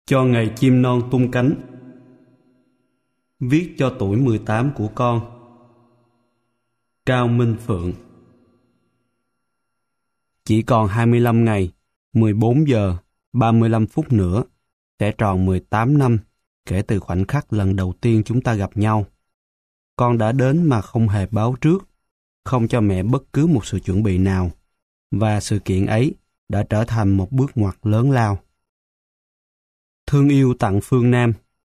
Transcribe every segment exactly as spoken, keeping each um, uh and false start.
Cho ngày chim non tung cánh. Viết cho tuổi mười tám của con. Cao Minh Phượng. Chỉ còn hai mươi lăm ngày, mười bốn giờ, ba mươi lăm phút nữa, sẽ tròn mười tám năm kể từ khoảnh khắc lần đầu tiên chúng ta gặp nhau. Con đã đến mà không hề báo trước, không cho mẹ bất cứ một sự chuẩn bị nào, và sự kiện ấy đã trở thành một bước ngoặt lớn lao. Thương yêu tặng Phương Nam.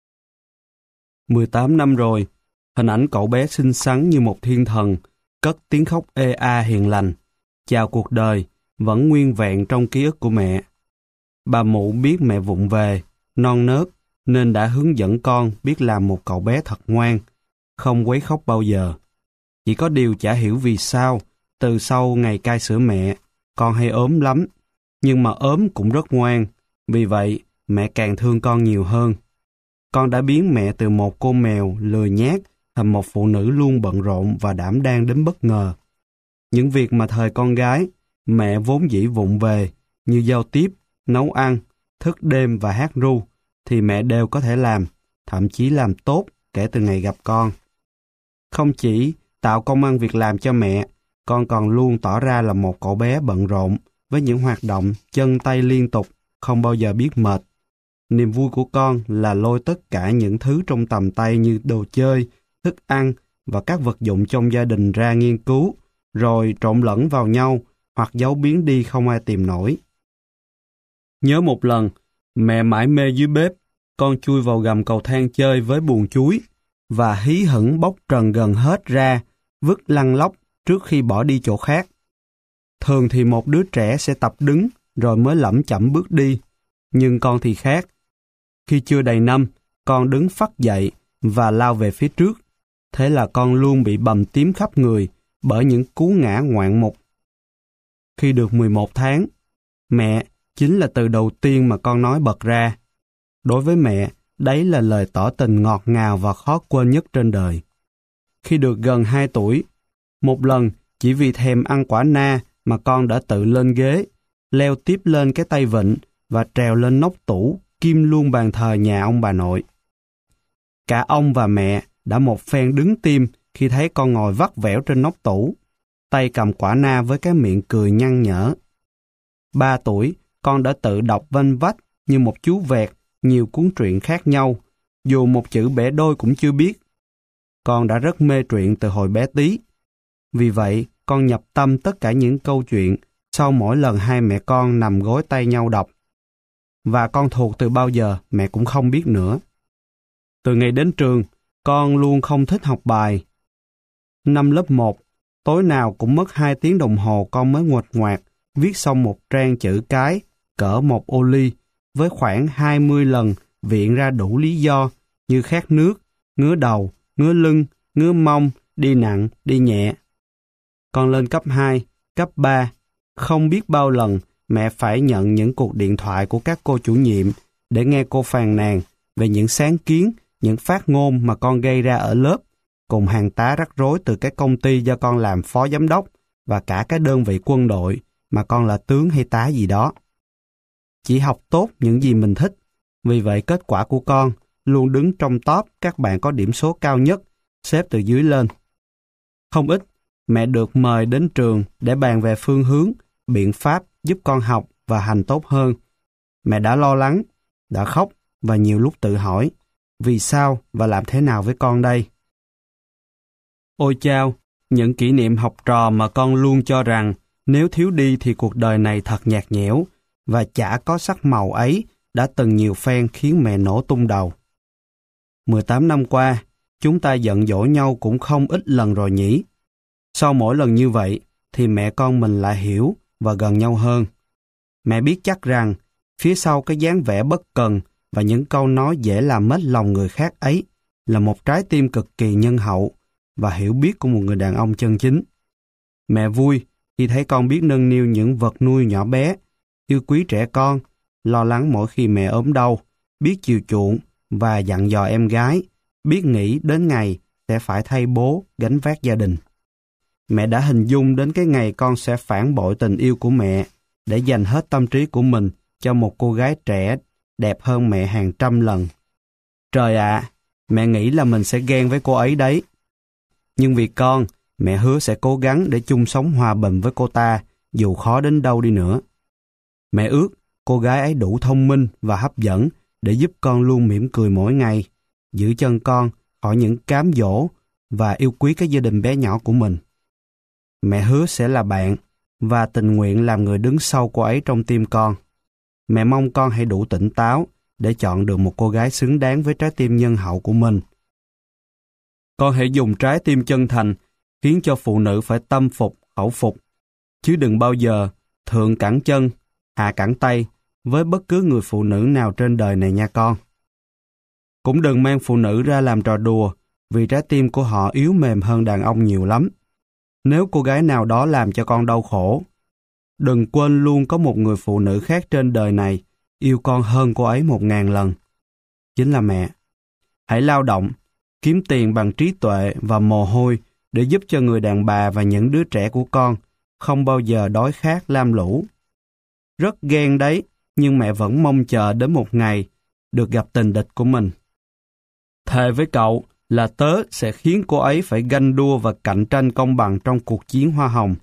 mười tám năm rồi, hình ảnh cậu bé xinh xắn như một thiên thần, cất tiếng khóc ê a hiền lành, chào cuộc đời, vẫn nguyên vẹn trong ký ức của mẹ. Bà mụ biết mẹ vụng về, non nớt, nên đã hướng dẫn con biết làm một cậu bé thật ngoan, không quấy khóc bao giờ. Chỉ có điều chả hiểu vì sao, từ sau ngày cai sữa mẹ, con hay ốm lắm, nhưng mà ốm cũng rất ngoan, vì vậy mẹ càng thương con nhiều hơn. Con đã biến mẹ từ một cô mèo lười nhác thành một phụ nữ luôn bận rộn và đảm đang đến bất ngờ. Những việc mà thời con gái, mẹ vốn dĩ vụng về, như giao tiếp, nấu ăn, thức đêm và hát ru, thì mẹ đều có thể làm, thậm chí làm tốt kể từ ngày gặp con. Không chỉ tạo công ăn việc làm cho mẹ, con còn luôn tỏ ra là một cậu bé bận rộn với những hoạt động chân tay liên tục, không bao giờ biết mệt. Niềm vui của con là lôi tất cả những thứ trong tầm tay như đồ chơi, thức ăn và các vật dụng trong gia đình ra nghiên cứu, rồi trộn lẫn vào nhau hoặc giấu biến đi không ai tìm nổi. Nhớ một lần, mẹ mải mê dưới bếp, con chui vào gầm cầu thang chơi với buồng chuối và hí hửng bóc trần gần hết ra, vứt lăn lóc trước khi bỏ đi chỗ khác. Thường thì một đứa trẻ sẽ tập đứng rồi mới lẩm chẩm bước đi, nhưng con thì khác. Khi chưa đầy năm, con đứng phắt dậy và lao về phía trước. Thế là con luôn bị bầm tím khắp người bởi những cú ngã ngoạn mục. Khi được mười một tháng, mẹ chính là từ đầu tiên mà con nói bật ra. Đối với mẹ, đấy là lời tỏ tình ngọt ngào và khó quên nhất trên đời. Khi được gần hai tuổi, một lần chỉ vì thèm ăn quả na mà con đã tự lên ghế, leo tiếp lên cái tay vịn và trèo lên nóc tủ, kim luôn bàn thờ nhà ông bà nội. Cả ông và mẹ đã một phen đứng tim khi thấy con ngồi vắt vẻo trên nóc tủ, tay cầm quả na với cái miệng cười nhăn nhở. Ba tuổi, con đã tự đọc vênh vách như một chú vẹt nhiều cuốn truyện khác nhau, dù một chữ bẻ đôi cũng chưa biết. Con đã rất mê truyện từ hồi bé tí. Vì vậy, con nhập tâm tất cả những câu chuyện sau mỗi lần hai mẹ con nằm gối tay nhau đọc. Và con thuộc từ bao giờ mẹ cũng không biết nữa. Từ ngày đến trường, con luôn không thích học bài. Năm lớp một, tối nào cũng mất hai tiếng đồng hồ con mới nguệch ngoạc viết xong một trang chữ cái cỡ một ô ly với khoảng hai mươi lần viện ra đủ lý do như khát nước, ngứa đầu, ngứa lưng, ngứa mông, đi nặng, đi nhẹ. Con lên cấp hai, cấp ba, không biết bao lần mẹ phải nhận những cuộc điện thoại của các cô chủ nhiệm để nghe cô phàn nàn về những sáng kiến, những phát ngôn mà con gây ra ở lớp, cùng hàng tá rắc rối từ cái công ty do con làm phó giám đốc và cả cái đơn vị quân đội mà con là tướng hay tá gì đó. Chỉ học tốt những gì mình thích, vì vậy kết quả của con luôn đứng trong top các bạn có điểm số cao nhất, xếp từ dưới lên. Không ít, mẹ được mời đến trường để bàn về phương hướng, biện pháp giúp con học và hành tốt hơn. Mẹ đã lo lắng, đã khóc và nhiều lúc tự hỏi, vì sao và làm thế nào với con đây? Ôi chao, những kỷ niệm học trò mà con luôn cho rằng nếu thiếu đi thì cuộc đời này thật nhạt nhẽo và chả có sắc màu ấy đã từng nhiều phen khiến mẹ nổ tung đầu. mười tám năm qua, chúng ta giận dỗi nhau cũng không ít lần rồi nhỉ? Sau mỗi lần như vậy thì mẹ con mình lại hiểu và gần nhau hơn. Mẹ biết chắc rằng phía sau cái dáng vẻ bất cần và những câu nói dễ làm mất lòng người khác ấy là một trái tim cực kỳ nhân hậu và hiểu biết của một người đàn ông chân chính. Mẹ vui khi thấy con biết nâng niu những vật nuôi nhỏ bé, yêu quý trẻ con, lo lắng mỗi khi mẹ ốm đau, biết chiều chuộng và dặn dò em gái, biết nghĩ đến ngày sẽ phải thay bố gánh vác gia đình. Mẹ đã hình dung đến cái ngày con sẽ phản bội tình yêu của mẹ để dành hết tâm trí của mình cho một cô gái trẻ đẹp hơn mẹ hàng trăm lần. Trời ạ, mẹ nghĩ là mình sẽ ghen với cô ấy đấy. Nhưng vì con, mẹ hứa sẽ cố gắng để chung sống hòa bình với cô ta, dù khó đến đâu đi nữa. Mẹ ước cô gái ấy đủ thông minh và hấp dẫn để giúp con luôn mỉm cười mỗi ngày, giữ chân con khỏi những cám dỗ và yêu quý cái gia đình bé nhỏ của mình. Mẹ hứa sẽ là bạn và tình nguyện làm người đứng sau cô ấy trong tim con. Mẹ mong con hãy đủ tỉnh táo để chọn được một cô gái xứng đáng với trái tim nhân hậu của mình. Con hãy dùng trái tim chân thành khiến cho phụ nữ phải tâm phục, khẩu phục, chứ đừng bao giờ thượng cẳng chân, hạ cẳng tay với bất cứ người phụ nữ nào trên đời này nha con. Cũng đừng mang phụ nữ ra làm trò đùa, vì trái tim của họ yếu mềm hơn đàn ông nhiều lắm. Nếu cô gái nào đó làm cho con đau khổ, đừng quên luôn có một người phụ nữ khác trên đời này yêu con hơn cô ấy một ngàn lần. Chính là mẹ. Hãy lao động, kiếm tiền bằng trí tuệ và mồ hôi để giúp cho người đàn bà và những đứa trẻ của con không bao giờ đói khát lam lũ. Rất ghen đấy, nhưng mẹ vẫn mong chờ đến một ngày được gặp tình địch của mình. Thề với cậu là tớ sẽ khiến cô ấy phải ganh đua và cạnh tranh công bằng trong cuộc chiến hoa hồng.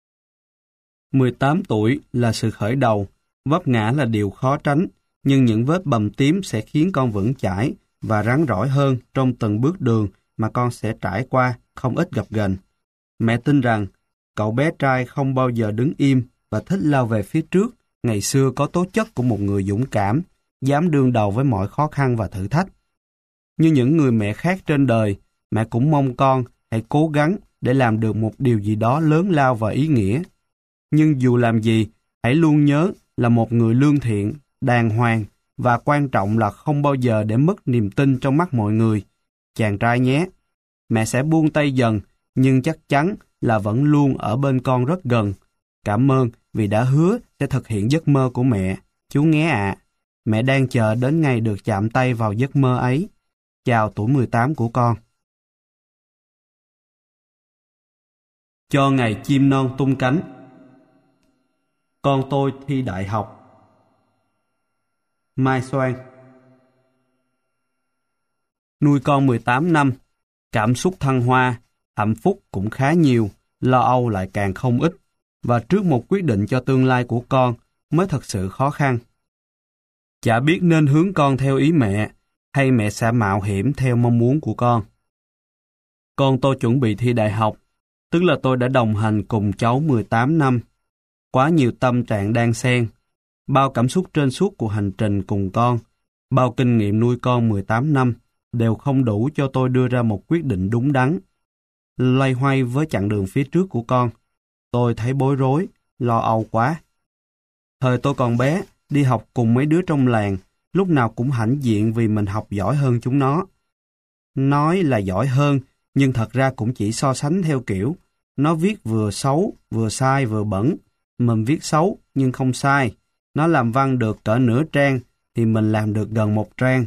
mười tám tuổi là sự khởi đầu, vấp ngã là điều khó tránh, nhưng những vết bầm tím sẽ khiến con vững chãi và rắn rỏi hơn trong từng bước đường mà con sẽ trải qua không ít gập ghềnh. Mẹ tin rằng cậu bé trai không bao giờ đứng im và thích lao về phía trước, ngày xưa có tố chất của một người dũng cảm, dám đương đầu với mọi khó khăn và thử thách. Như những người mẹ khác trên đời, mẹ cũng mong con hãy cố gắng để làm được một điều gì đó lớn lao và ý nghĩa. Nhưng dù làm gì, hãy luôn nhớ là một người lương thiện, đàng hoàng và quan trọng là không bao giờ để mất niềm tin trong mắt mọi người. Chàng trai nhé, mẹ sẽ buông tay dần, nhưng chắc chắn là vẫn luôn ở bên con rất gần. Cảm ơn vì đã hứa sẽ thực hiện giấc mơ của mẹ, chú nghe ạ. Mẹ đang chờ đến ngày được chạm tay vào giấc mơ ấy. Chào tuổi mười tám của con. Cho ngày chim non tung cánh. Con tôi thi đại học. Mai Soan. Nuôi con mười tám năm, cảm xúc thăng hoa, hạnh phúc cũng khá nhiều, lo âu lại càng không ít, và trước một quyết định cho tương lai của con mới thật sự khó khăn. Chả biết nên hướng con theo ý mẹ, hay mẹ sẽ mạo hiểm theo mong muốn của con. Con tôi chuẩn bị thi đại học, tức là tôi đã đồng hành cùng cháu mười tám năm. Quá nhiều tâm trạng đan xen, bao cảm xúc trên suốt của hành trình cùng con, bao kinh nghiệm nuôi con mười tám năm đều không đủ cho tôi đưa ra một quyết định đúng đắn. Loay hoay với chặng đường phía trước của con, tôi thấy bối rối, lo âu quá. Thời tôi còn bé, đi học cùng mấy đứa trong làng, lúc nào cũng hãnh diện vì mình học giỏi hơn chúng nó. Nói là giỏi hơn, nhưng thật ra cũng chỉ so sánh theo kiểu, nó viết vừa xấu, vừa sai, vừa bẩn. Mình viết xấu, nhưng không sai. Nó làm văn được cỡ nửa trang, thì mình làm được gần một trang.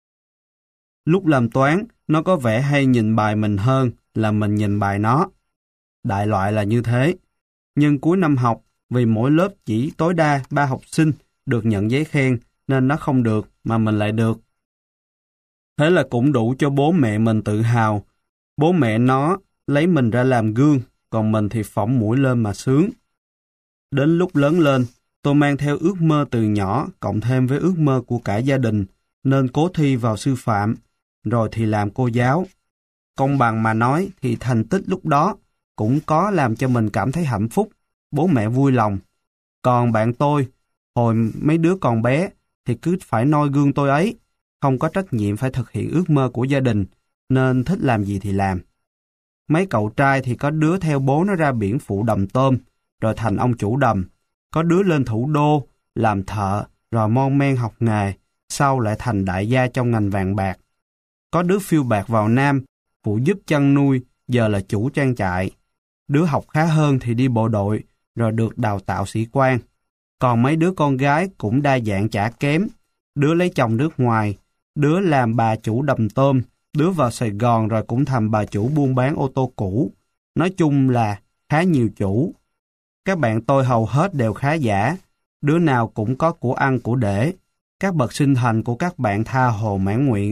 Lúc làm toán, nó có vẻ hay nhìn bài mình hơn là mình nhìn bài nó. Đại loại là như thế. Nhưng cuối năm học, vì mỗi lớp chỉ tối đa ba học sinh được nhận giấy khen, nên nó không được, mà mình lại được. Thế là cũng đủ cho bố mẹ mình tự hào. Bố mẹ nó lấy mình ra làm gương, còn mình thì phỏng mũi lên mà sướng. Đến lúc lớn lên, tôi mang theo ước mơ từ nhỏ, cộng thêm với ước mơ của cả gia đình, nên cố thi vào sư phạm, rồi thì làm cô giáo. Công bằng mà nói thì thành tích lúc đó cũng có làm cho mình cảm thấy hạnh phúc, bố mẹ vui lòng. Còn bạn tôi, hồi mấy đứa còn bé, thì cứ phải noi gương tôi ấy, không có trách nhiệm phải thực hiện ước mơ của gia đình, nên thích làm gì thì làm. Mấy cậu trai thì có đứa theo bố nó ra biển phụ đầm tôm, rồi thành ông chủ đầm. Có đứa lên thủ đô, làm thợ, rồi mon men học nghề, sau lại thành đại gia trong ngành vàng bạc. Có đứa phiêu bạc vào Nam, phụ giúp chăn nuôi, giờ là chủ trang trại. Đứa học khá hơn thì đi bộ đội, rồi được đào tạo sĩ quan. Còn mấy đứa con gái cũng đa dạng chả kém. Đứa lấy chồng nước ngoài, đứa làm bà chủ đầm tôm, đứa vào Sài Gòn rồi cũng thành bà chủ buôn bán ô tô cũ. Nói chung là khá nhiều chủ. Các bạn tôi hầu hết đều khá giả, đứa nào cũng có của ăn của để. các bậc sinh thành của các bạn tha hồ mãn nguyện.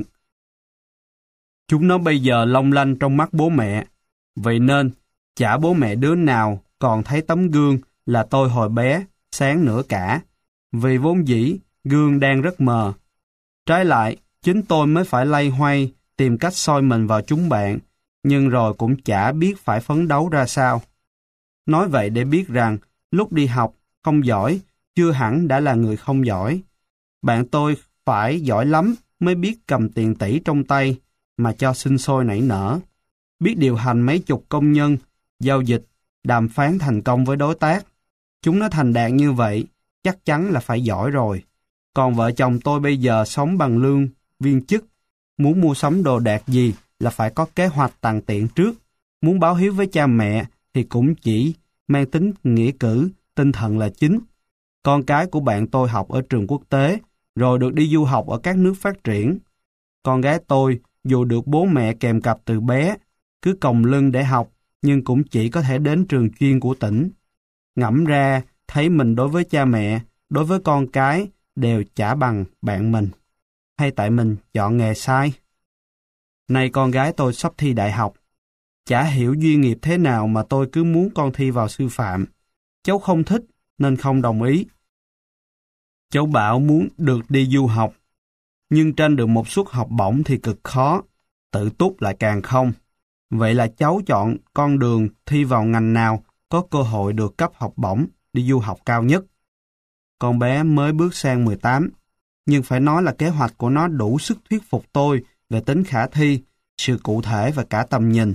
Chúng nó bây giờ long lanh trong mắt bố mẹ, vậy nên chả bố mẹ đứa nào còn thấy tấm gương là tôi hồi bé, sáng nữa cả, vì vốn dĩ gương đang rất mờ. Trái lại, chính tôi mới phải loay hoay tìm cách soi mình vào chúng bạn, nhưng rồi cũng chả biết phải phấn đấu ra sao. Nói vậy để biết rằng, lúc đi học, không giỏi, chưa hẳn đã là người không giỏi. Bạn tôi phải giỏi lắm mới biết cầm tiền tỷ trong tay, mà cho sinh sôi nảy nở. Biết điều hành mấy chục công nhân, giao dịch, đàm phán thành công với đối tác. Chúng nó thành đạt như vậy, chắc chắn là phải giỏi rồi. Còn vợ chồng tôi bây giờ sống bằng lương, viên chức. Muốn mua sắm đồ đạc gì là phải có kế hoạch tàn tiện trước. Muốn báo hiếu với cha mẹ thì cũng chỉ mang tính nghĩa cử, tinh thần là chính. Con cái của bạn tôi học ở trường quốc tế, rồi được đi du học ở các nước phát triển. Con gái tôi, dù được bố mẹ kèm cặp từ bé, cứ còng lưng để học, nhưng cũng chỉ có thể đến trường chuyên của tỉnh. Ngẫm ra, thấy mình đối với cha mẹ, đối với con cái, đều chả bằng bạn mình. Hay tại mình chọn nghề sai? Nay con gái tôi sắp thi đại học. Chả hiểu duyên nghiệp thế nào mà tôi cứ muốn con thi vào sư phạm. Cháu không thích nên không đồng ý. Cháu bảo muốn được đi du học, nhưng tranh được một suất học bổng thì cực khó, tự túc lại càng không. Vậy là cháu chọn con đường thi vào ngành nào có cơ hội được cấp học bổng đi du học cao nhất. Con bé mới bước sang mười tám, nhưng phải nói là kế hoạch của nó đủ sức thuyết phục tôi về tính khả thi, sự cụ thể và cả tầm nhìn.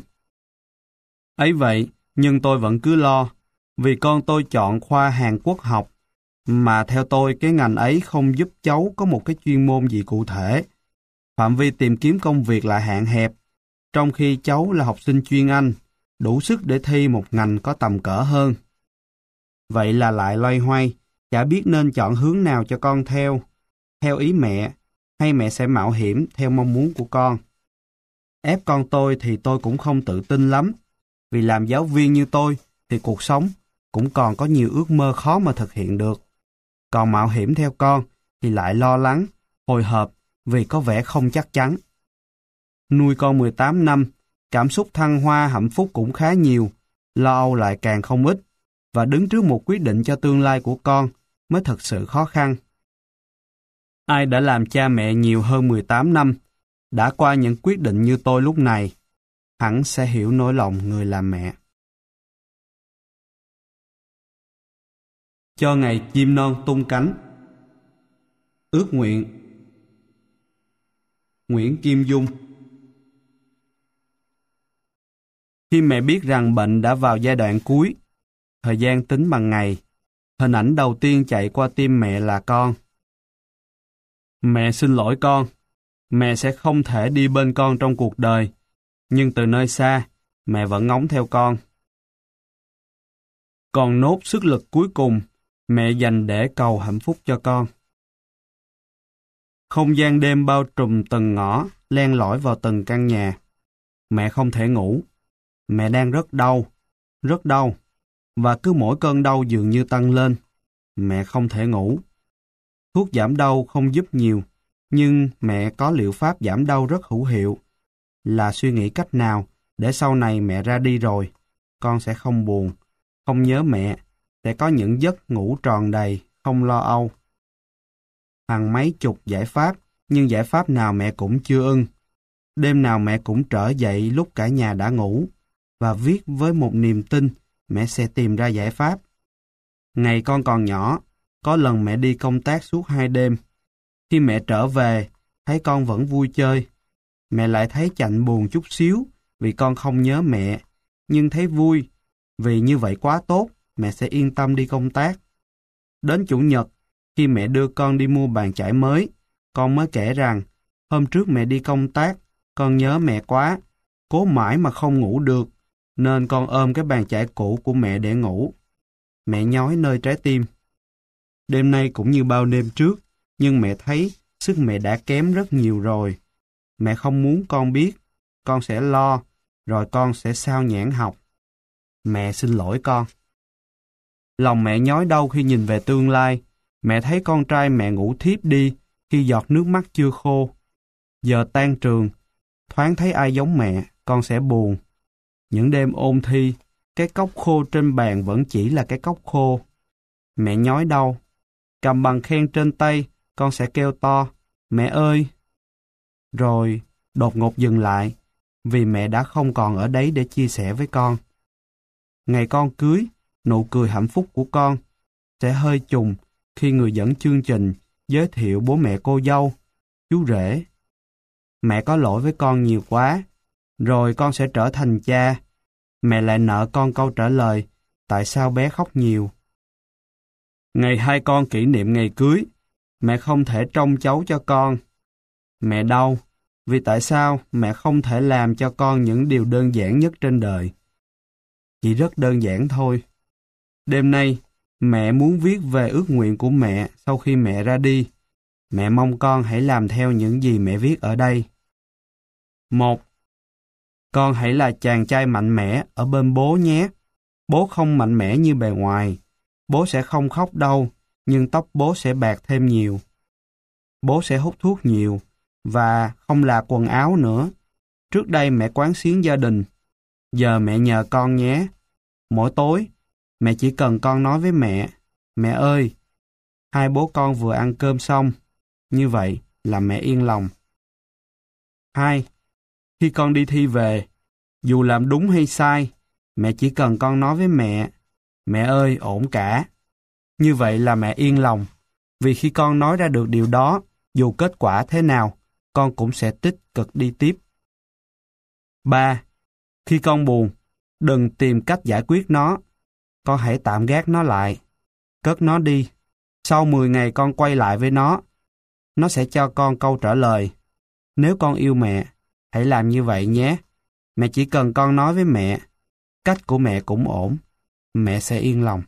Ấy vậy, nhưng tôi vẫn cứ lo, vì con tôi chọn khoa Hàn Quốc học, mà theo tôi cái ngành ấy không giúp cháu có một cái chuyên môn gì cụ thể. Phạm vi tìm kiếm công việc lại hạn hẹp, trong khi cháu là học sinh chuyên Anh, đủ sức để thi một ngành có tầm cỡ hơn. Vậy là lại loay hoay, chả biết nên chọn hướng nào cho con theo, theo ý mẹ, hay mẹ sẽ mạo hiểm theo mong muốn của con. Ép con tôi thì tôi cũng không tự tin lắm, vì làm giáo viên như tôi thì cuộc sống cũng còn có nhiều ước mơ khó mà thực hiện được. Còn mạo hiểm theo con thì lại lo lắng, hồi hộp vì có vẻ không chắc chắn. Nuôi con mười tám năm, cảm xúc thăng hoa hạnh phúc cũng khá nhiều, lo âu lại càng không ít, và đứng trước một quyết định cho tương lai của con mới thật sự khó khăn. Ai đã làm cha mẹ nhiều hơn mười tám năm, đã qua những quyết định như tôi lúc này, hẳn sẽ hiểu nỗi lòng người làm mẹ. Cho ngày chim non tung cánh. Ước nguyện. Nguyễn Kim Dung. Khi mẹ biết rằng bệnh đã vào giai đoạn cuối, thời gian tính bằng ngày, hình ảnh đầu tiên chạy qua tim mẹ là con. Mẹ xin lỗi con, mẹ sẽ không thể đi bên con trong cuộc đời, nhưng từ nơi xa, mẹ vẫn ngóng theo con. Còn nốt sức lực cuối cùng, mẹ dành để cầu hạnh phúc cho con. Không gian đêm bao trùm từng ngõ, len lỏi vào từng căn nhà. Mẹ không thể ngủ. Mẹ đang rất đau, rất đau, và cứ mỗi cơn đau dường như tăng lên. Mẹ không thể ngủ. Thuốc giảm đau không giúp nhiều, nhưng mẹ có liệu pháp giảm đau rất hữu hiệu. Là suy nghĩ cách nào để sau này mẹ ra đi rồi, con sẽ không buồn, không nhớ mẹ, sẽ có những giấc ngủ tròn đầy, không lo âu. Hàng mấy chục giải pháp, nhưng giải pháp nào mẹ cũng chưa ưng. Đêm nào mẹ cũng trở dậy lúc cả nhà đã ngủ, và viết với một niềm tin mẹ sẽ tìm ra giải pháp. Ngày con còn nhỏ, có lần mẹ đi công tác suốt hai đêm. Khi mẹ trở về, thấy con vẫn vui chơi. Mẹ lại thấy chạnh buồn chút xíu vì con không nhớ mẹ, nhưng thấy vui, vì như vậy quá tốt, mẹ sẽ yên tâm đi công tác. Đến Chủ nhật, khi mẹ đưa con đi mua bàn chải mới, con mới kể rằng, hôm trước mẹ đi công tác, con nhớ mẹ quá, cố mãi mà không ngủ được, nên con ôm cái bàn chải cũ của mẹ để ngủ. Mẹ nhói nơi trái tim. Đêm nay cũng như bao đêm trước, nhưng mẹ thấy sức mẹ đã kém rất nhiều rồi. Mẹ không muốn con biết, con sẽ lo, rồi con sẽ sao nhãng học. Mẹ xin lỗi con. Lòng mẹ nhói đau khi nhìn về tương lai. Mẹ thấy con trai mẹ ngủ thiếp đi, khi giọt nước mắt chưa khô. Giờ tan trường, thoáng thấy ai giống mẹ, con sẽ buồn. Những đêm ôn thi, cái cốc khô trên bàn vẫn chỉ là cái cốc khô. Mẹ nhói đau. Cầm bằng khen trên tay, con sẽ kêu to, mẹ ơi! Rồi, đột ngột dừng lại, vì mẹ đã không còn ở đấy để chia sẻ với con. Ngày con cưới, nụ cười hạnh phúc của con sẽ hơi trùng khi người dẫn chương trình giới thiệu bố mẹ cô dâu, chú rể. Mẹ có lỗi với con nhiều quá, rồi con sẽ trở thành cha. Mẹ lại nợ con câu trả lời, tại sao bé khóc nhiều. Ngày hai con kỷ niệm ngày cưới, mẹ không thể trông cháu cho con. Mẹ đau, vì tại sao mẹ không thể làm cho con những điều đơn giản nhất trên đời. Chỉ rất đơn giản thôi. Đêm nay, mẹ muốn viết về ước nguyện của mẹ sau khi mẹ ra đi. Mẹ mong con hãy làm theo những gì mẹ viết ở đây. Một. Con hãy là chàng trai mạnh mẽ ở bên bố nhé. Bố không mạnh mẽ như bề ngoài. Bố sẽ không khóc đâu, nhưng tóc bố sẽ bạc thêm nhiều. Bố sẽ hút thuốc nhiều, và không là quần áo nữa. Trước đây mẹ quán xuyến gia đình. Giờ mẹ nhờ con nhé. Mỗi tối, mẹ chỉ cần con nói với mẹ, mẹ ơi, hai bố con vừa ăn cơm xong. Như vậy là mẹ yên lòng. Hai. Khi con đi thi về, dù làm đúng hay sai, mẹ chỉ cần con nói với mẹ, mẹ ơi, ổn cả. Như vậy là mẹ yên lòng, vì khi con nói ra được điều đó, dù kết quả thế nào, con cũng sẽ tích cực đi tiếp. Ba. Khi con buồn, đừng tìm cách giải quyết nó. Con hãy tạm gác nó lại, cất nó đi. Sau mười ngày con quay lại với nó. Nó sẽ cho con câu trả lời. Nếu con yêu mẹ, hãy làm như vậy nhé. Mẹ chỉ cần con nói với mẹ, cách của mẹ cũng ổn. Mẹ sẽ yên lòng.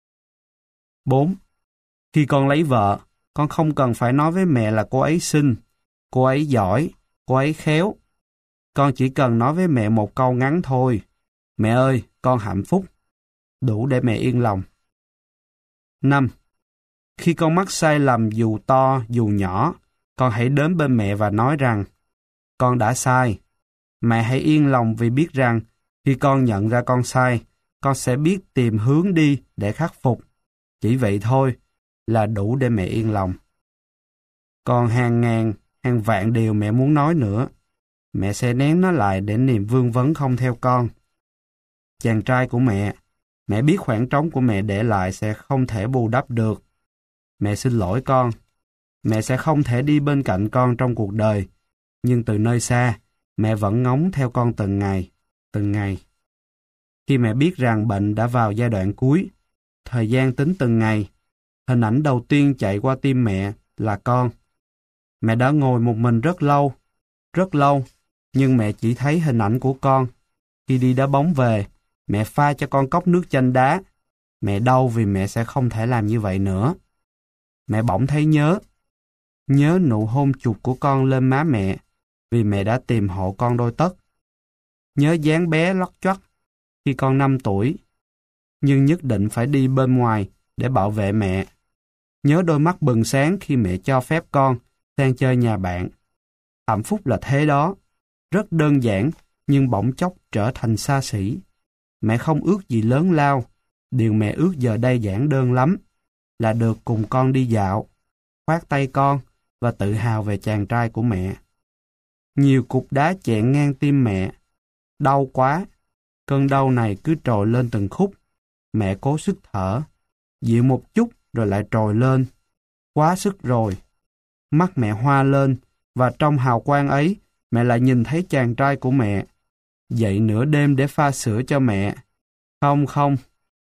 Bốn. Khi con lấy vợ, con không cần phải nói với mẹ là cô ấy xinh, cô ấy giỏi, cô ấy khéo. Con chỉ cần nói với mẹ một câu ngắn thôi. Mẹ ơi, con hạnh phúc. Đủ để mẹ yên lòng. Năm. Khi con mắc sai lầm dù to, dù nhỏ, con hãy đến bên mẹ và nói rằng, con đã sai. Mẹ hãy yên lòng vì biết rằng, khi con nhận ra con sai, con sẽ biết tìm hướng đi để khắc phục. Chỉ vậy thôi là đủ để mẹ yên lòng. Còn hàng ngàn, hàng vạn điều mẹ muốn nói nữa. Mẹ sẽ nén nó lại để niềm vương vấn không theo con. Chàng trai của mẹ, mẹ biết khoảng trống của mẹ để lại sẽ không thể bù đắp được. Mẹ xin lỗi con. Mẹ sẽ không thể đi bên cạnh con trong cuộc đời. Nhưng từ nơi xa, mẹ vẫn ngóng theo con từng ngày, từng ngày. Khi mẹ biết rằng bệnh đã vào giai đoạn cuối, thời gian tính từng ngày, hình ảnh đầu tiên chạy qua tim mẹ là con. Mẹ đã ngồi một mình rất lâu, rất lâu, nhưng mẹ chỉ thấy hình ảnh của con. Khi đi đá bóng về, mẹ pha cho con cốc nước chanh đá. Mẹ đau vì mẹ sẽ không thể làm như vậy nữa. Mẹ bỗng thấy nhớ. Nhớ nụ hôn chụp của con lên má mẹ, vì mẹ đã tìm hộ con đôi tất. Nhớ dáng bé lót choắt khi con năm tuổi, nhưng nhất định phải đi bên ngoài để bảo vệ mẹ. Nhớ đôi mắt bừng sáng khi mẹ cho phép con sang chơi nhà bạn. Hạnh phúc là thế đó, rất đơn giản nhưng bỗng chốc trở thành xa xỉ. Mẹ không ước gì lớn lao, điều mẹ ước giờ đây giản đơn lắm, là được cùng con đi dạo, khoác tay con và tự hào về chàng trai của mẹ. Nhiều cục đá chẹn ngang tim mẹ. Đau quá. Cơn đau này cứ trồi lên từng khúc. Mẹ cố sức thở. Dịu một chút rồi lại trồi lên. Quá sức rồi. Mắt mẹ hoa lên, và trong hào quang ấy, mẹ lại nhìn thấy chàng trai của mẹ. Dậy nửa đêm để pha sữa cho mẹ. Không không,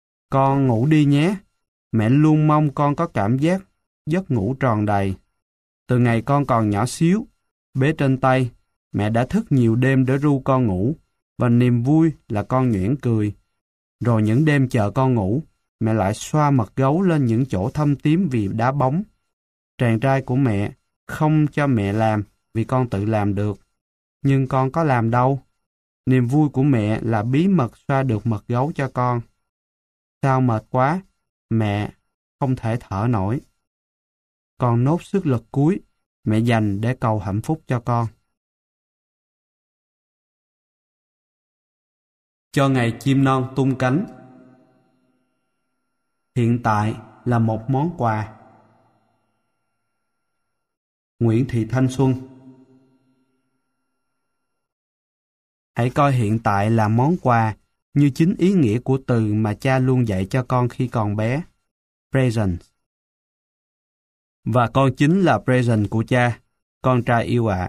con ngủ đi nhé. Mẹ luôn mong con có cảm giác giấc ngủ tròn đầy. Từ ngày con còn nhỏ xíu, bế trên tay, mẹ đã thức nhiều đêm để ru con ngủ, và niềm vui là con nhoẻn cười. Rồi những đêm chờ con ngủ, mẹ lại xoa mật gấu lên những chỗ thâm tím vì đá bóng. Chàng trai của mẹ không cho mẹ làm vì con tự làm được. Nhưng con có làm đâu. Niềm vui của mẹ là bí mật xoa được mật gấu cho con. Sao mệt quá, mẹ không thể thở nổi. Còn nốt sức lực cuối, mẹ dành để cầu hạnh phúc cho con. Cho ngày chim non tung cánh. Hiện tại là một món quà. Nguyễn Thị Thanh Xuân. Hãy coi hiện tại là món quà như chính ý nghĩa của từ mà cha luôn dạy cho con khi còn bé. Present. Và con chính là present của cha, con trai yêu ạ.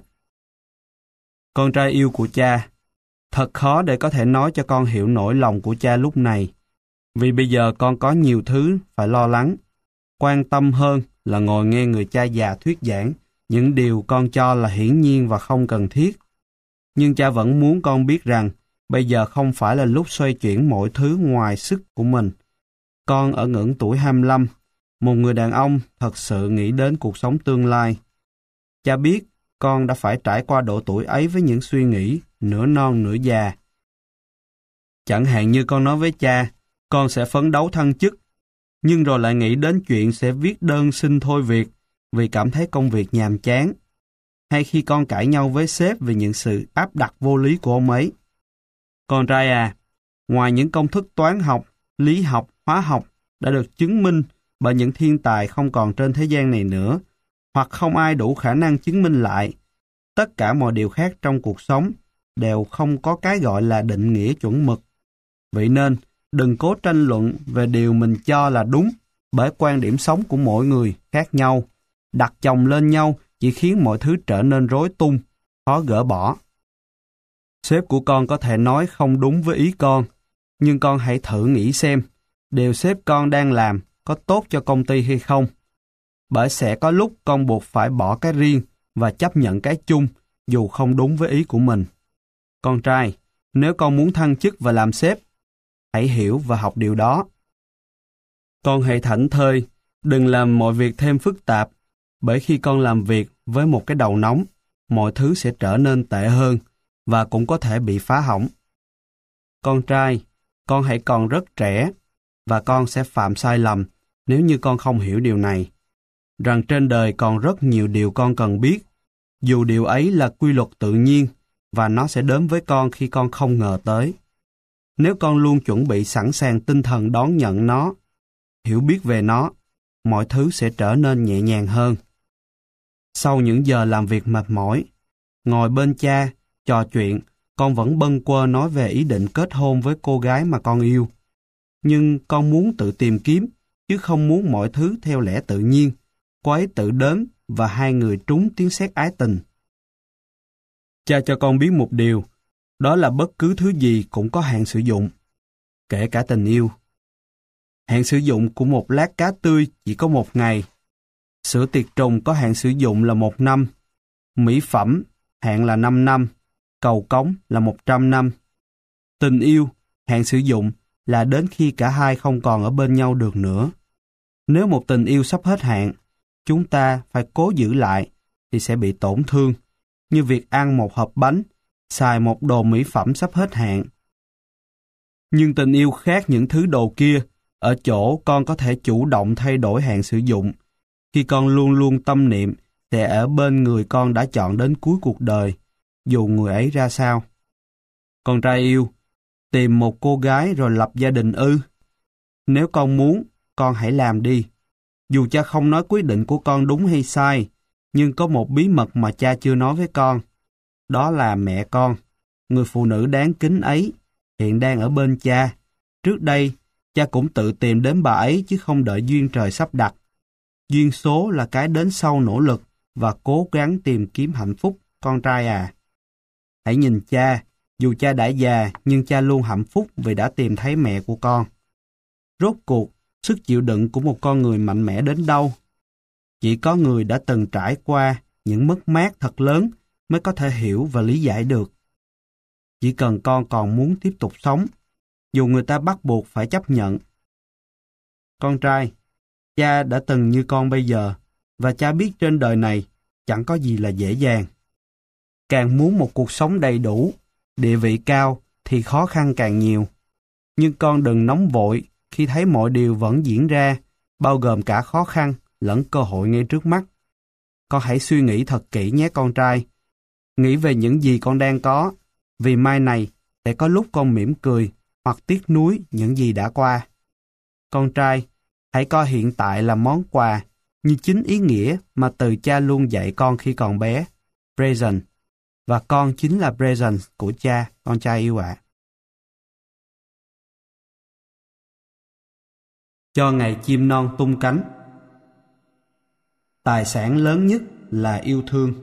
Con trai yêu của cha, thật khó để có thể nói cho con hiểu nỗi lòng của cha lúc này, vì bây giờ con có nhiều thứ phải lo lắng. Quan tâm hơn là ngồi nghe người cha già thuyết giảng những điều con cho là hiển nhiên và không cần thiết. Nhưng cha vẫn muốn con biết rằng bây giờ không phải là lúc xoay chuyển mọi thứ ngoài sức của mình. Con ở ngưỡng tuổi hai mươi lăm, một người đàn ông thật sự nghĩ đến cuộc sống tương lai. Cha biết con đã phải trải qua độ tuổi ấy với những suy nghĩ nửa non nửa già. Chẳng hạn như con nói với cha, con sẽ phấn đấu thăng chức, nhưng rồi lại nghĩ đến chuyện sẽ viết đơn xin thôi việc vì cảm thấy công việc nhàm chán. Hay khi con cãi nhau với sếp về những sự áp đặt vô lý của ông ấy. Con trai à, ngoài những công thức toán học, lý học, hóa học đã được chứng minh bởi những thiên tài không còn trên thế gian này nữa, hoặc không ai đủ khả năng chứng minh lại, tất cả mọi điều khác trong cuộc sống đều không có cái gọi là định nghĩa chuẩn mực. Vậy nên, đừng cố tranh luận về điều mình cho là đúng, bởi quan điểm sống của mỗi người khác nhau. Đặt chồng lên nhau chỉ khiến mọi thứ trở nên rối tung, khó gỡ bỏ. Sếp của con có thể nói không đúng với ý con, nhưng con hãy thử nghĩ xem, điều sếp con đang làm có tốt cho công ty hay không. Bởi sẽ có lúc con buộc phải bỏ cái riêng và chấp nhận cái chung, dù không đúng với ý của mình. Con trai, nếu con muốn thăng chức và làm sếp, hãy hiểu và học điều đó. Con hãy thảnh thơi, đừng làm mọi việc thêm phức tạp, bởi khi con làm việc với một cái đầu nóng, mọi thứ sẽ trở nên tệ hơn và cũng có thể bị phá hỏng. Con trai, con hãy còn rất trẻ và con sẽ phạm sai lầm nếu như con không hiểu điều này, rằng trên đời còn rất nhiều điều con cần biết, dù điều ấy là quy luật tự nhiên và nó sẽ đến với con khi con không ngờ tới. Nếu con luôn chuẩn bị sẵn sàng tinh thần đón nhận nó, hiểu biết về nó, mọi thứ sẽ trở nên nhẹ nhàng hơn. Sau những giờ làm việc mệt mỏi, ngồi bên cha, trò chuyện, con vẫn bâng quơ nói về ý định kết hôn với cô gái mà con yêu. Nhưng con muốn tự tìm kiếm, chứ không muốn mọi thứ theo lẽ tự nhiên, cô ấy tự đến và hai người trúng tiếng sét ái tình. Cha cho con biết một điều, đó là bất cứ thứ gì cũng có hạn sử dụng, kể cả tình yêu. Hạn sử dụng của một lát cá tươi chỉ có một ngày. Sữa tiệt trùng có hạn sử dụng là một năm. Mỹ phẩm hạn là năm năm. Cầu cống là một trăm năm. Tình yêu, hạn sử dụng là đến khi cả hai không còn ở bên nhau được nữa. Nếu một tình yêu sắp hết hạn, chúng ta phải cố giữ lại thì sẽ bị tổn thương, như việc ăn một hộp bánh, xài một đồ mỹ phẩm sắp hết hạn. Nhưng tình yêu khác những thứ đồ kia, ở chỗ con có thể chủ động thay đổi hạn sử dụng, khi con luôn luôn tâm niệm sẽ ở bên người con đã chọn đến cuối cuộc đời, dù người ấy ra sao. Con trai yêu, tìm một cô gái rồi lập gia đình ư? Nếu con muốn, con hãy làm đi. Dù cha không nói quyết định của con đúng hay sai, nhưng có một bí mật mà cha chưa nói với con. Đó là mẹ con, người phụ nữ đáng kính ấy, hiện đang ở bên cha. Trước đây, cha cũng tự tìm đến bà ấy chứ không đợi duyên trời sắp đặt. Duyên số là cái đến sau nỗ lực và cố gắng tìm kiếm hạnh phúc, con trai à. Hãy nhìn cha, dù cha đã già nhưng cha luôn hạnh phúc vì đã tìm thấy mẹ của con. Rốt cuộc, sức chịu đựng của một con người mạnh mẽ đến đâu? Chỉ có người đã từng trải qua những mất mát thật lớn mới có thể hiểu và lý giải được. Chỉ cần con còn muốn tiếp tục sống, dù người ta bắt buộc phải chấp nhận. Con trai, cha đã từng như con bây giờ, và cha biết trên đời này chẳng có gì là dễ dàng. Càng muốn một cuộc sống đầy đủ, địa vị cao thì khó khăn càng nhiều. Nhưng con đừng nóng vội khi thấy mọi điều vẫn diễn ra, bao gồm cả khó khăn lẫn cơ hội ngay trước mắt. con hãy suy nghĩ thật kỹ nhé con trai. Nghĩ về những gì con đang có, vì mai này sẽ có lúc con mỉm cười hoặc tiếc nuối những gì đã qua. Con trai, hãy coi hiện tại là món quà như chính ý nghĩa mà từ cha luôn dạy con khi còn bé, present. Và con chính là present của cha, con trai yêu ạ. Cho ngày chim non tung cánh. Tài sản lớn nhất là yêu thương.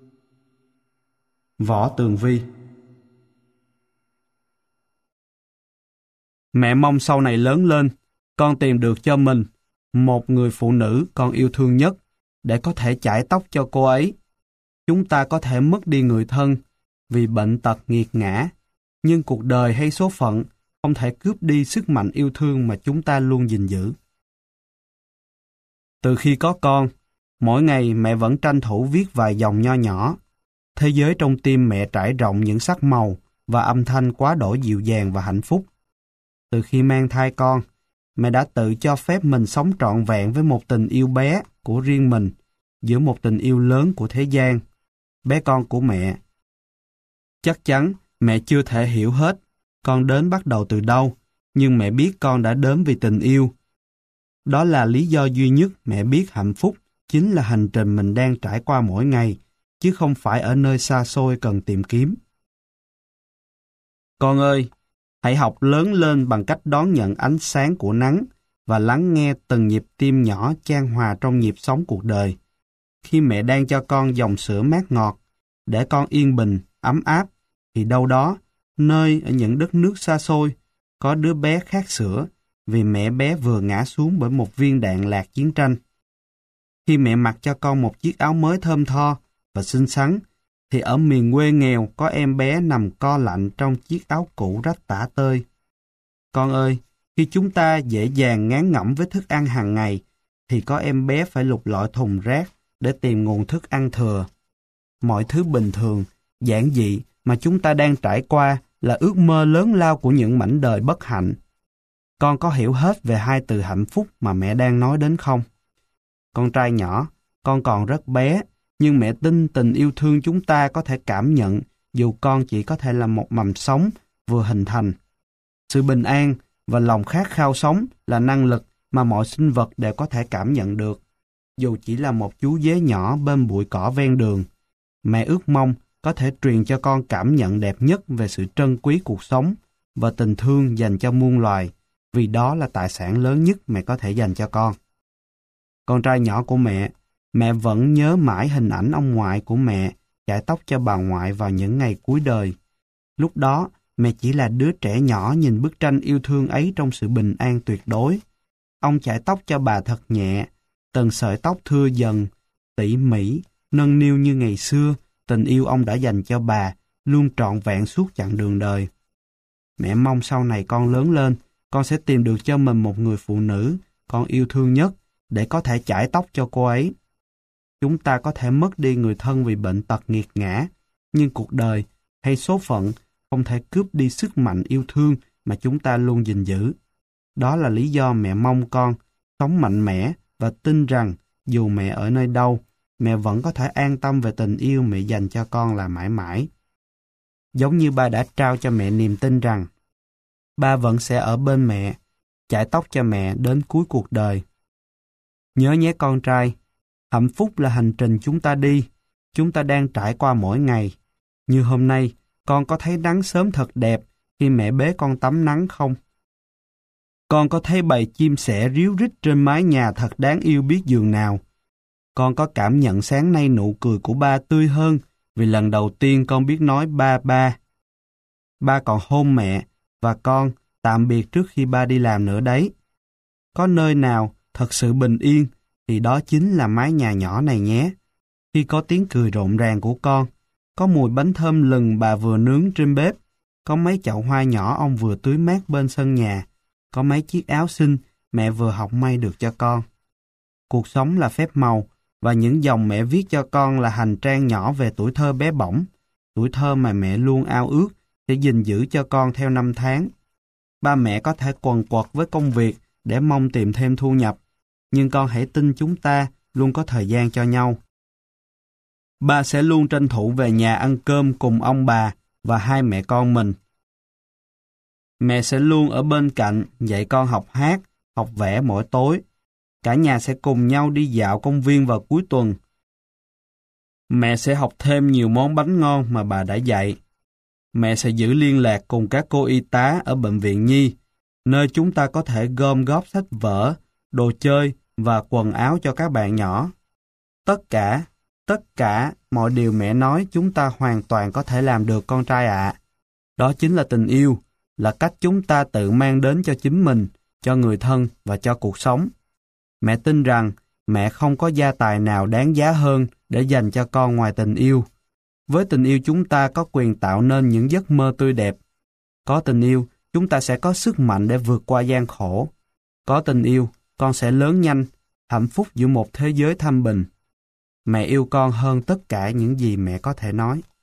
Võ Tường Vi. Mẹ mong sau này lớn lên, con tìm được cho mình một người phụ nữ con yêu thương nhất để có thể chải tóc cho cô ấy. Chúng ta có thể mất đi người thân vì bệnh tật nghiệt ngã, nhưng cuộc đời hay số phận không thể cướp đi sức mạnh yêu thương mà chúng ta luôn gìn giữ. Từ khi có con, mỗi ngày mẹ vẫn tranh thủ viết vài dòng nho nhỏ. Thế giới trong tim mẹ trải rộng những sắc màu và âm thanh quá đổi dịu dàng và hạnh phúc. Từ khi mang thai con, mẹ đã tự cho phép mình sống trọn vẹn với một tình yêu bé của riêng mình, giữa một tình yêu lớn của thế gian, bé con của mẹ. Chắc chắn mẹ chưa thể hiểu hết con đến bắt đầu từ đâu, nhưng mẹ biết con đã đến vì tình yêu. Đó là lý do duy nhất mẹ biết hạnh phúc chính là hành trình mình đang trải qua mỗi ngày, chứ không phải ở nơi xa xôi cần tìm kiếm. Con ơi, hãy học lớn lên bằng cách đón nhận ánh sáng của nắng và lắng nghe từng nhịp tim nhỏ chan hòa trong nhịp sống cuộc đời. Khi mẹ đang cho con dòng sữa mát ngọt, để con yên bình, ấm áp, thì đâu đó, nơi ở những đất nước xa xôi, có đứa bé khát sữa vì mẹ bé vừa ngã xuống bởi một viên đạn lạc chiến tranh. Khi mẹ mặc cho con một chiếc áo mới thơm tho và xinh xắn, thì ở miền quê nghèo có em bé nằm co lạnh trong chiếc áo cũ rách tả tơi. Con ơi, khi chúng ta dễ dàng ngán ngẩm với thức ăn hàng ngày, thì có em bé phải lục lọi thùng rác để tìm nguồn thức ăn thừa. Mọi thứ bình thường, giản dị mà chúng ta đang trải qua là ước mơ lớn lao của những mảnh đời bất hạnh. Con có hiểu hết về hai từ hạnh phúc mà mẹ đang nói đến không? Con trai nhỏ, con còn rất bé, nhưng mẹ tin tình yêu thương chúng ta có thể cảm nhận dù con chỉ có thể là một mầm sống vừa hình thành. Sự bình an và lòng khát khao sống là năng lực mà mọi sinh vật đều có thể cảm nhận được, dù chỉ là một chú dế nhỏ bên bụi cỏ ven đường. Mẹ ước mong có thể truyền cho con cảm nhận đẹp nhất về sự trân quý cuộc sống và tình thương dành cho muôn loài, vì đó là tài sản lớn nhất mẹ có thể dành cho con. Con trai nhỏ của mẹ, mẹ vẫn nhớ mãi hình ảnh ông ngoại của mẹ chải tóc cho bà ngoại vào những ngày cuối đời. Lúc đó, mẹ chỉ là đứa trẻ nhỏ nhìn bức tranh yêu thương ấy trong sự bình an tuyệt đối. Ông chải tóc cho bà thật nhẹ, từng sợi tóc thưa dần, tỉ mỉ, nâng niu như ngày xưa, tình yêu ông đã dành cho bà, luôn trọn vẹn suốt chặng đường đời. Mẹ mong sau này con lớn lên, con sẽ tìm được cho mình một người phụ nữ con yêu thương nhất để có thể chải tóc cho cô ấy. Chúng ta có thể mất đi người thân vì bệnh tật nghiệt ngã, nhưng cuộc đời hay số phận không thể cướp đi sức mạnh yêu thương mà chúng ta luôn gìn giữ. Đó là lý do mẹ mong con sống mạnh mẽ và tin rằng dù mẹ ở nơi đâu, mẹ vẫn có thể an tâm về tình yêu mẹ dành cho con là mãi mãi. Giống như ba đã trao cho mẹ niềm tin rằng ba vẫn sẽ ở bên mẹ, chải tóc cho mẹ đến cuối cuộc đời. Nhớ nhé con trai, hạnh phúc là hành trình chúng ta đi, chúng ta đang trải qua mỗi ngày. Như hôm nay, con có thấy nắng sớm thật đẹp khi mẹ bế con tắm nắng không? Con có thấy bầy chim sẻ ríu rít trên mái nhà thật đáng yêu biết giường nào? Con có cảm nhận sáng nay nụ cười của ba tươi hơn vì lần đầu tiên con biết nói ba ba. Ba còn hôn mẹ và con tạm biệt trước khi ba đi làm nữa đấy. Có nơi nào thật sự bình yên thì đó chính là mái nhà nhỏ này nhé. Khi có tiếng cười rộn ràng của con, có mùi bánh thơm lừng bà vừa nướng trên bếp, có mấy chậu hoa nhỏ ông vừa tưới mát bên sân nhà, có mấy chiếc áo xinh mẹ vừa học may được cho con. Cuộc sống là phép màu, và những dòng mẹ viết cho con là hành trang nhỏ về tuổi thơ bé bỏng, tuổi thơ mà mẹ luôn ao ước để gìn giữ cho con theo năm tháng. Ba mẹ có thể quần quật với công việc để mong tìm thêm thu nhập, nhưng con hãy tin chúng ta luôn có thời gian cho nhau. Ba sẽ luôn tranh thủ về nhà ăn cơm cùng ông bà và hai mẹ con mình. Mẹ sẽ luôn ở bên cạnh dạy con học hát, học vẽ mỗi tối. Cả nhà sẽ cùng nhau đi dạo công viên vào cuối tuần. Mẹ sẽ học thêm nhiều món bánh ngon mà bà đã dạy. Mẹ sẽ giữ liên lạc cùng các cô y tá ở bệnh viện Nhi, nơi chúng ta có thể gom góp sách vở, đồ chơi và quần áo cho các bạn nhỏ. Tất cả, tất cả mọi điều mẹ nói chúng ta hoàn toàn có thể làm được, con trai ạ. Đó chính là tình yêu, là cách chúng ta tự mang đến cho chính mình, cho người thân và cho cuộc sống. Mẹ tin rằng mẹ không có gia tài nào đáng giá hơn để dành cho con ngoài tình yêu. Với tình yêu chúng ta có quyền tạo nên những giấc mơ tươi đẹp. Có tình yêu, chúng ta sẽ có sức mạnh để vượt qua gian khổ. Có tình yêu, con sẽ lớn nhanh, hạnh phúc giữa một thế giới thanh bình. Mẹ yêu con hơn tất cả những gì mẹ có thể nói.